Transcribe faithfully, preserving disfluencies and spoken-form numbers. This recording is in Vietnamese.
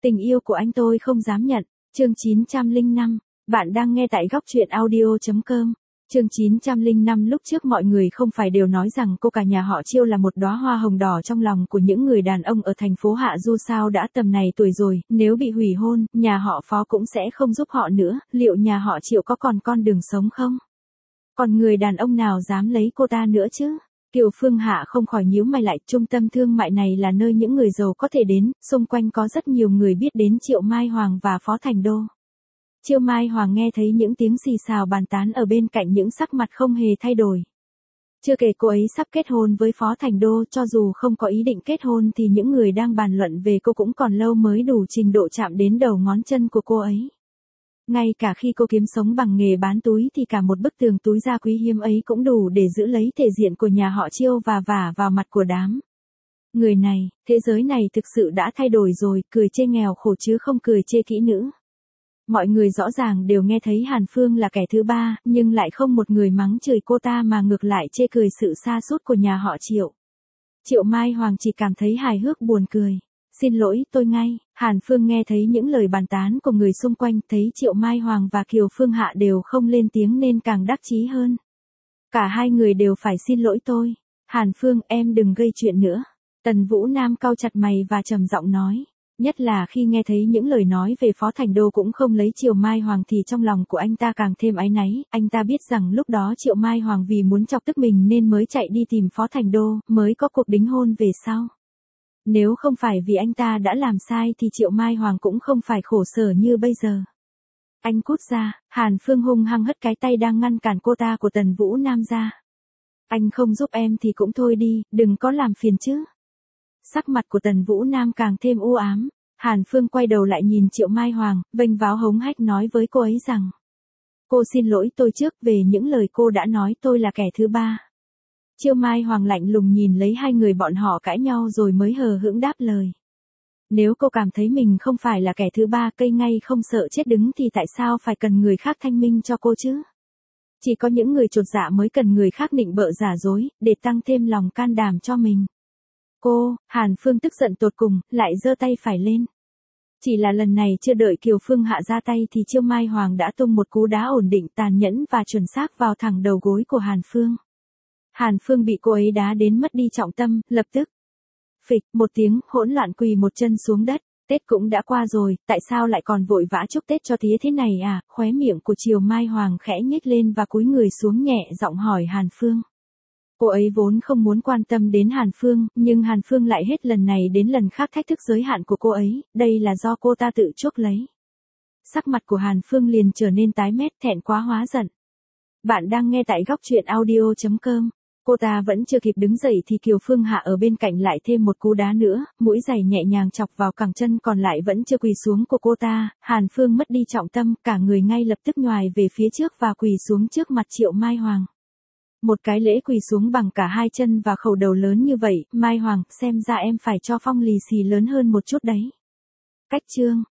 Tình yêu của anh tôi không dám nhận. Chương chín trăm lẻ năm. Bạn đang nghe tại góc truyện audio chấm com. Chương chín trăm lẻ năm. Lúc trước mọi người không phải đều nói rằng cô cả nhà họ Chiêu là một đóa hoa hồng đỏ trong lòng của những người đàn ông ở thành phố Hạ Du sao đã tầm này tuổi rồi, nếu bị hủy hôn, nhà họ Phó cũng sẽ không giúp họ nữa, liệu nhà họ Triệu có còn con đường sống không? Còn người đàn ông nào dám lấy cô ta nữa chứ? Kiều Phương Hạ không khỏi nhíu mày lại, trung tâm thương mại này là nơi những người giàu có thể đến, xung quanh có rất nhiều người biết đến Triệu Mai Hoàng và Phó Thành Đô. Triệu Mai Hoàng nghe thấy những tiếng xì xào bàn tán ở bên cạnh những sắc mặt không hề thay đổi. Chưa kể cô ấy sắp kết hôn với Phó Thành Đô, cho dù không có ý định kết hôn thì những người đang bàn luận về cô cũng còn lâu mới đủ trình độ chạm đến đầu ngón chân của cô ấy. Ngay cả khi cô kiếm sống bằng nghề bán túi thì cả một bức tường túi da quý hiếm ấy cũng đủ để giữ lấy thể diện của nhà họ Chiêu và vả vào mặt của đám người này. Thế giới này thực sự đã thay đổi rồi, cười chê nghèo khổ chứ không cười chê kỹ nữ. Mọi người rõ ràng đều nghe thấy Hàn Phương là kẻ thứ ba, nhưng lại không một người mắng chửi cô ta mà ngược lại chê cười sự sa sút của nhà họ Triệu. Triệu Mai Hoàng chỉ cảm thấy hài hước buồn cười. Xin lỗi, tôi ngay. Hàn Phương nghe thấy những lời bàn tán của người xung quanh, thấy Triệu Mai Hoàng và Kiều Phương Hạ đều không lên tiếng nên càng đắc chí hơn. Cả hai người đều phải xin lỗi tôi. Hàn Phương, em đừng gây chuyện nữa. Tần Vũ Nam cau chặt mày và trầm giọng nói. Nhất là khi nghe thấy những lời nói về Phó Thành Đô cũng không lấy Triệu Mai Hoàng thì trong lòng của anh ta càng thêm áy náy. Anh ta biết rằng lúc đó Triệu Mai Hoàng vì muốn chọc tức mình nên mới chạy đi tìm Phó Thành Đô, mới có cuộc đính hôn về sau. Nếu không phải vì anh ta đã làm sai thì Triệu Mai Hoàng cũng không phải khổ sở như bây giờ. Anh cút ra. Hàn Phương hung hăng hất cái tay đang ngăn cản cô ta của Tần Vũ Nam ra. Anh không giúp em thì cũng thôi đi, đừng có làm phiền chứ. Sắc mặt của Tần Vũ Nam càng thêm u ám. Hàn Phương quay đầu lại nhìn Triệu Mai Hoàng, vênh váo hống hách nói với cô ấy rằng. Cô xin lỗi tôi trước về những lời cô đã nói tôi là kẻ thứ ba. Triệu Mai Hoàng lạnh lùng nhìn lấy hai người bọn họ cãi nhau rồi mới hờ hững đáp lời. Nếu cô cảm thấy mình không phải là kẻ thứ ba, cây ngay không sợ chết đứng thì tại sao phải cần người khác thanh minh cho cô chứ? Chỉ có những người chột dạ mới cần người khác nịnh bợ giả dối, để tăng thêm lòng can đảm cho mình. Cô, Hàn Phương tức giận tột cùng, lại giơ tay phải lên. Chỉ là lần này chưa đợi Kiều Phương Hạ ra tay thì Triệu Mai Hoàng đã tung một cú đá ổn định tàn nhẫn và chuẩn xác vào thẳng đầu gối của Hàn Phương. Hàn Phương bị cô ấy đá đến mất đi trọng tâm, lập tức. Phịch, một tiếng, hỗn loạn quỳ một chân xuống đất. Tết cũng đã qua rồi, tại sao lại còn vội vã chúc Tết cho tía thế này à? Khóe miệng của Triệu Mai Hoàng khẽ nhếch lên và cúi người xuống nhẹ giọng hỏi Hàn Phương. Cô ấy vốn không muốn quan tâm đến Hàn Phương, nhưng Hàn Phương lại hết lần này đến lần khác thách thức giới hạn của cô ấy, đây là do cô ta tự chuốc lấy. Sắc mặt của Hàn Phương liền trở nên tái mét, thẹn quá hóa giận. Bạn đang nghe tại góc truyện audio chấm com. Cô ta vẫn chưa kịp đứng dậy thì Kiều Phương Hạ ở bên cạnh lại thêm một cú đá nữa, mũi giày nhẹ nhàng chọc vào cẳng chân còn lại vẫn chưa quỳ xuống của cô ta. Hàn Phương mất đi trọng tâm, cả người ngay lập tức nhoài về phía trước và quỳ xuống trước mặt Triệu Mai Hoàng. Một cái lễ quỳ xuống bằng cả hai chân và khẩu đầu lớn như vậy, Mai Hoàng, xem ra em phải cho phong lì xì lớn hơn một chút đấy. Cách chương.